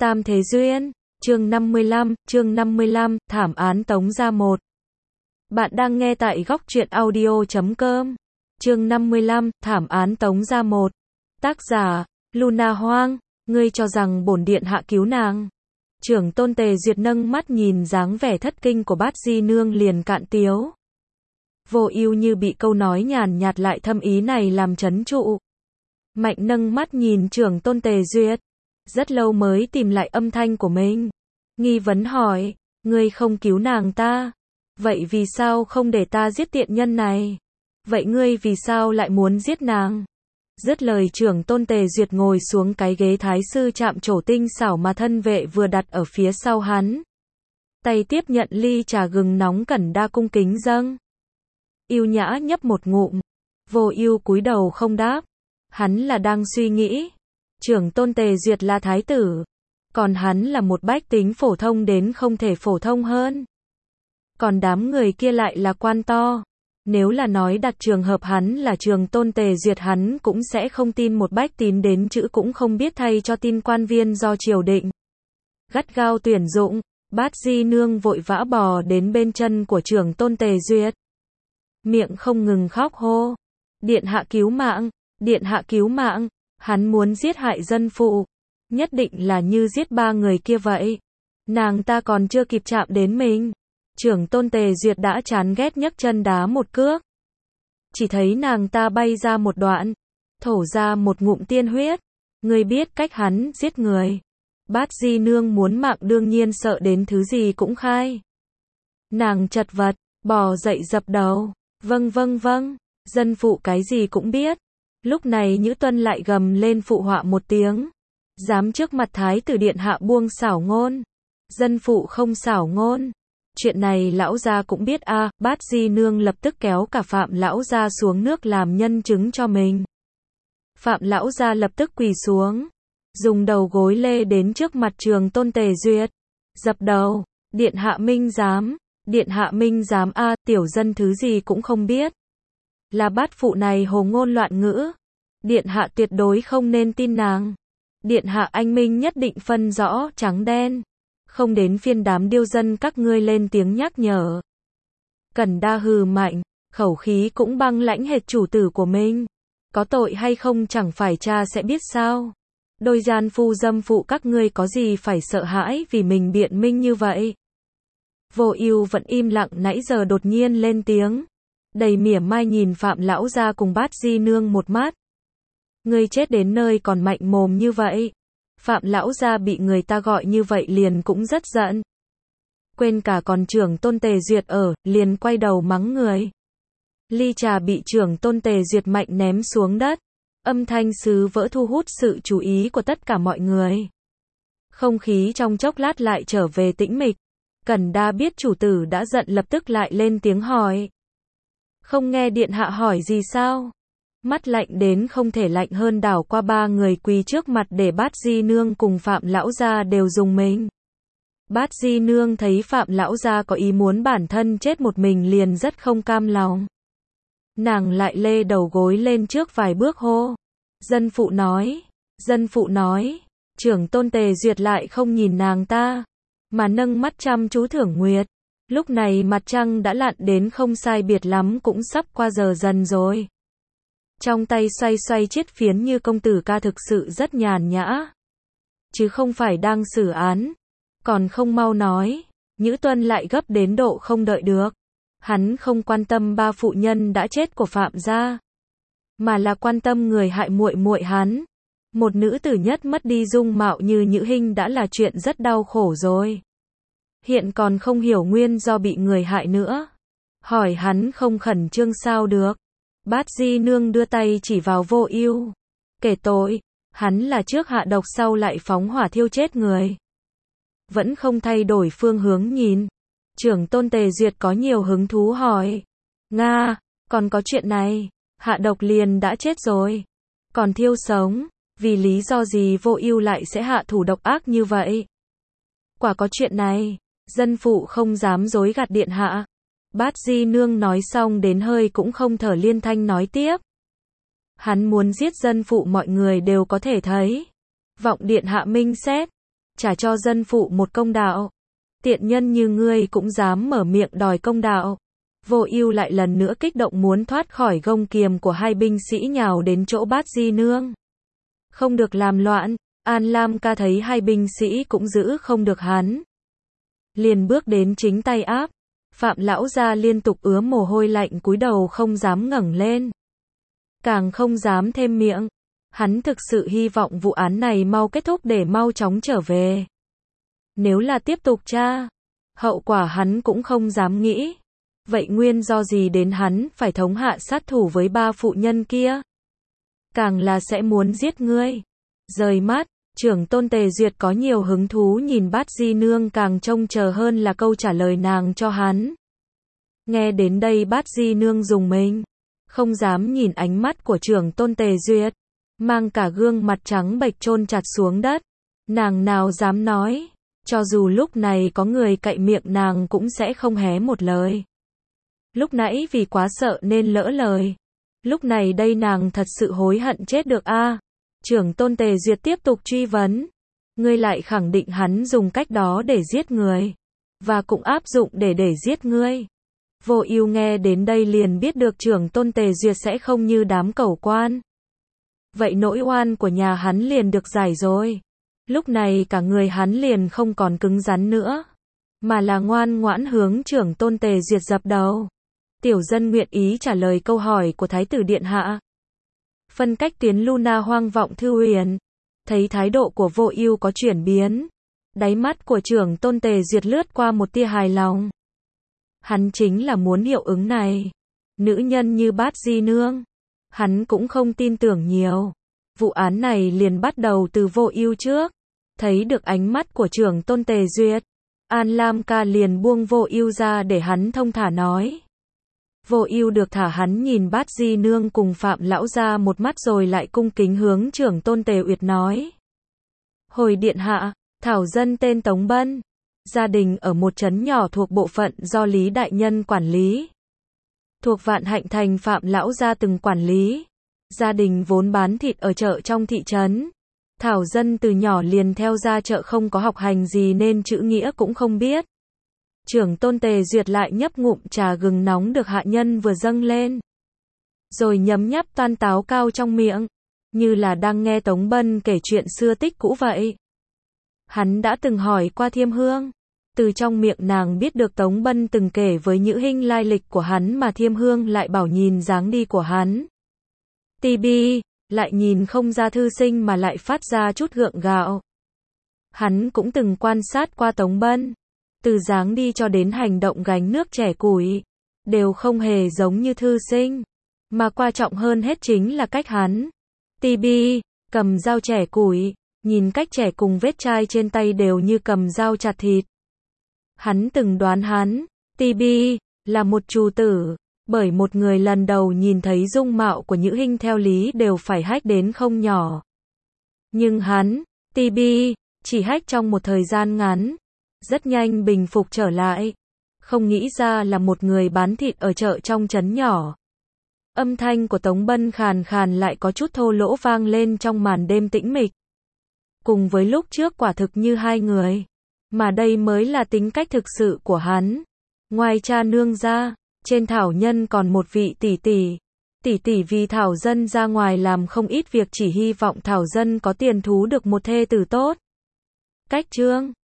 Tam Thế Duyên, chương 55, thảm án Tống Gia 1. Bạn đang nghe tại góc truyện audio.com. Chương 55, thảm án Tống Gia 1. Tác giả, Luna Hoang, ngươi cho rằng bổn điện hạ cứu nàng. Trưởng tôn Tề Duyệt nâng mắt nhìn dáng vẻ thất kinh của Bát Di Nương liền cạn tiếu. Vô ưu như bị câu nói nhàn nhạt lại thâm ý này làm trấn trụ. Mạnh nâng mắt nhìn trưởng tôn Tề Duyệt. Rất lâu mới tìm lại âm thanh của mình. Nghi vấn hỏi, ngươi không cứu nàng ta. Vậy vì sao không để ta giết tiện nhân này? Vậy ngươi vì sao lại muốn giết nàng? Dứt lời trưởng tôn Tề Duyệt ngồi xuống cái ghế thái sư chạm trổ tinh xảo mà thân vệ vừa đặt ở phía sau hắn. Tay tiếp nhận ly trà gừng nóng cẩn đa cung kính dâng. Yêu nhã nhấp một ngụm. Vô ưu cúi đầu không đáp. Hắn là đang suy nghĩ. Trưởng tôn Tề Duyệt là thái tử. Còn hắn là một bách tính phổ thông đến không thể phổ thông hơn. Còn đám người kia lại là quan to. Nếu là nói đặt trường hợp hắn là trưởng tôn Tề Duyệt hắn cũng sẽ không tin một bách tín đến chữ cũng không biết thay cho tin quan viên do triều định. Gắt gao tuyển dụng, Bát Di Nương vội vã bò đến bên chân của trưởng tôn Tề Duyệt. Miệng không ngừng khóc hô. Điện hạ cứu mạng, điện hạ cứu mạng. Hắn muốn giết hại dân phụ. Nhất định là như giết ba người kia vậy. Nàng ta còn chưa kịp chạm đến mình. Trưởng tôn Tề Duyệt đã chán ghét nhấc chân đá một cước. Chỉ thấy nàng ta bay ra một đoạn. Thổ ra một ngụm tiên huyết. Ngươi biết cách hắn giết người. Bát Di Nương muốn mạng đương nhiên sợ đến thứ gì cũng khai. Nàng chật vật, bò dậy dập đầu. Vâng vâng vâng, dân phụ cái gì cũng biết. Lúc này Nhữ Tuân lại gầm lên phụ họa một tiếng. Dám trước mặt thái tử điện hạ buông xảo ngôn. Dân phụ không xảo ngôn. Chuyện này lão gia cũng biết a. Bát Di Nương lập tức kéo cả Phạm lão gia xuống nước làm nhân chứng cho mình. Phạm lão gia lập tức quỳ xuống. Dùng đầu gối lê đến trước mặt trưởng tôn Tề Duyệt. Dập đầu. Điện hạ minh giám. Điện hạ minh giám a. Tiểu dân thứ gì cũng không biết. Là bát phụ này hồ ngôn loạn ngữ. Điện hạ tuyệt đối không nên tin nàng. Điện hạ anh minh nhất định phân rõ trắng đen. Không đến phiên đám điêu dân các ngươi lên tiếng nhắc nhở. Cẩn đa hừ mạnh, khẩu khí cũng băng lãnh hệt chủ tử của mình. Có tội hay không chẳng phải cha sẽ biết sao. Đôi gian phu dâm phụ các ngươi có gì phải sợ hãi vì mình biện minh như vậy. Vô ưu vẫn im lặng nãy giờ đột nhiên lên tiếng. Đầy mỉa mai nhìn Phạm lão gia cùng Bát Di Nương một mắt. Ngươi chết đến nơi còn mạnh mồm như vậy. Phạm lão gia bị người ta gọi như vậy liền cũng rất giận. Quên cả còn trưởng tôn Tề Duyệt ở, liền quay đầu mắng người. Ly trà bị trưởng tôn Tề Duyệt mạnh ném xuống đất. Âm thanh sứ vỡ thu hút sự chú ý của tất cả mọi người. Không khí trong chốc lát lại trở về tĩnh mịch. Cẩn đa biết chủ tử đã giận lập tức lại lên tiếng hỏi. Không nghe điện hạ hỏi gì sao? Mắt lạnh đến không thể lạnh hơn đảo qua ba người quỳ trước mặt để Bát Di Nương cùng Phạm lão gia đều dùng mình. Bát Di Nương thấy Phạm lão gia có ý muốn bản thân chết một mình liền rất không cam lòng. Nàng lại lê đầu gối lên trước vài bước hô. Dân phụ nói, trưởng tôn Tề Duyệt lại không nhìn nàng ta, mà nâng mắt chăm chú thưởng nguyệt. Lúc này mặt trăng đã lặn đến không sai biệt lắm cũng sắp qua giờ dần rồi. Trong tay xoay xoay chiếc phiến như công tử ca thực sự rất nhàn nhã. Chứ không phải đang xử án. Còn không mau nói. Nhữ Tuân lại gấp đến độ không đợi được. Hắn không quan tâm ba phụ nhân đã chết của Phạm gia. Mà là quan tâm người hại muội muội hắn. Một nữ tử nhất mất đi dung mạo như Nhữ Hinh đã là chuyện rất đau khổ rồi. Hiện còn không hiểu nguyên do bị người hại nữa. Hỏi hắn không khẩn trương sao được. Bát Di Nương đưa tay chỉ vào Vô Ưu. Kể tội, hắn là trước hạ độc sau lại phóng hỏa thiêu chết người. Vẫn không thay đổi phương hướng nhìn. Trưởng tôn Tề Duyệt có nhiều hứng thú hỏi. Nga, còn có chuyện này, hạ độc liền đã chết rồi. Còn thiêu sống, vì lý do gì Vô Ưu lại sẽ hạ thủ độc ác như vậy? Quả có chuyện này, dân phụ không dám dối gạt điện hạ. Bát Di Nương nói xong đến hơi cũng không thở liên thanh nói tiếp. Hắn muốn giết dân phụ mọi người đều có thể thấy. Vọng điện hạ minh xét. trả cho dân phụ một công đạo. Tiện nhân như ngươi cũng dám mở miệng đòi công đạo. Vô Ưu lại lần nữa kích động muốn thoát khỏi gông kiềm của hai binh sĩ nhào đến chỗ Bát Di Nương. Không được làm loạn, An Lam ca thấy hai binh sĩ cũng giữ không được hắn. Liền bước đến chính tay áp. Phạm lão gia liên tục ứa mồ hôi lạnh cúi đầu không dám ngẩng lên. Càng không dám thêm miệng. Hắn thực sự hy vọng vụ án này mau kết thúc để mau chóng trở về. Nếu là tiếp tục tra, hậu quả hắn cũng không dám nghĩ. Vậy nguyên do gì đến hắn phải thống hạ sát thủ với ba phụ nhân kia? Càng là sẽ muốn giết ngươi. Rời mắt, trưởng tôn Tề Duyệt có nhiều hứng thú nhìn Bát Di Nương, càng trông chờ hơn là câu trả lời nàng cho hắn. Nghe đến đây Bát Di Nương rùng mình, không dám nhìn ánh mắt của trưởng tôn Tề Duyệt, mang cả gương mặt trắng bệch chôn chặt xuống đất. Nàng nào dám nói, cho dù lúc này có người cậy miệng nàng cũng sẽ không hé một lời. Lúc nãy vì quá sợ nên lỡ lời. Lúc này đây nàng thật sự hối hận chết được a. Trưởng tôn Tề Duyệt tiếp tục truy vấn. Ngươi lại khẳng định hắn dùng cách đó để giết người. Và cũng áp dụng để giết ngươi. Vô Ưu nghe đến đây liền biết được trưởng tôn Tề Duyệt sẽ không như đám cẩu quan. Vậy nỗi oan của nhà hắn liền được giải rồi. Lúc này cả người hắn liền không còn cứng rắn nữa. Mà là ngoan ngoãn hướng trưởng tôn Tề Duyệt dập đầu. Tiểu dân nguyện ý trả lời câu hỏi của Thái tử Điện Hạ. Phân cách tiến Luna hoang vọng thư huyền. Thấy thái độ của Vô Ưu có chuyển biến. Đáy mắt của trưởng tôn Tề Duyệt lướt qua một tia hài lòng. Hắn chính là muốn hiệu ứng này. Nữ nhân như Bát Di Nương. Hắn cũng không tin tưởng nhiều. Vụ án này liền bắt đầu từ Vô Ưu trước. Thấy được ánh mắt của trưởng tôn Tề Duyệt. An Lam ca liền buông Vô Ưu ra để hắn thông thả nói. Vô Ưu được thả hắn nhìn Bát Di Nương cùng Phạm lão gia một mắt rồi lại cung kính hướng trưởng tôn Tề Uyệt nói. Hồi điện hạ, thảo dân tên Tống Bân. Gia đình ở một trấn nhỏ thuộc bộ phận do Lý đại nhân quản lý. Thuộc Vạn Hạnh thành Phạm lão gia từng quản lý. Gia đình vốn bán thịt ở chợ trong thị trấn. Thảo dân từ nhỏ liền theo ra chợ, không có học hành gì nên chữ nghĩa cũng không biết. Trưởng tôn Tề Duyệt lại nhấp ngụm trà gừng nóng được hạ nhân vừa dâng lên. Rồi nhấm nháp toan táo cao trong miệng. Như là đang nghe Tống Bân kể chuyện xưa tích cũ vậy. Hắn đã từng hỏi qua Thiêm Hương. Từ trong miệng nàng biết được Tống Bân từng kể với Nhữ Hinh lai lịch của hắn, mà Thiêm Hương lại bảo nhìn dáng đi của hắn. Tibi, lại nhìn không ra thư sinh mà lại phát ra chút gượng gạo. Hắn cũng từng quan sát qua Tống Bân. Từ dáng đi cho đến hành động gánh nước chẻ củi. Đều không hề giống như thư sinh. Mà quan trọng hơn hết chính là cách hắn. Tibi, cầm dao chẻ củi. Nhìn cách chẻ cùng vết chai trên tay đều như cầm dao chặt thịt. Hắn từng đoán hắn, Tibi, là một trù tử. Bởi một người lần đầu nhìn thấy dung mạo của Nhữ Hinh theo lý đều phải hách đến không nhỏ. Nhưng hắn, Tibi, chỉ hách trong một thời gian ngắn. Rất nhanh bình phục trở lại. Không nghĩ ra là một người bán thịt ở chợ trong trấn nhỏ. Âm thanh của Tống Bân khàn khàn lại có chút thô lỗ vang lên trong màn đêm tĩnh mịch. Cùng với lúc trước quả thực như hai người. Mà đây mới là tính cách thực sự của hắn. Ngoài cha nương ra, trên thảo nhân còn một vị tỷ tỷ. Tỷ tỷ vì thảo dân ra ngoài làm không ít việc, chỉ hy vọng thảo dân có tiền thú được một thê tử tốt. Cách chương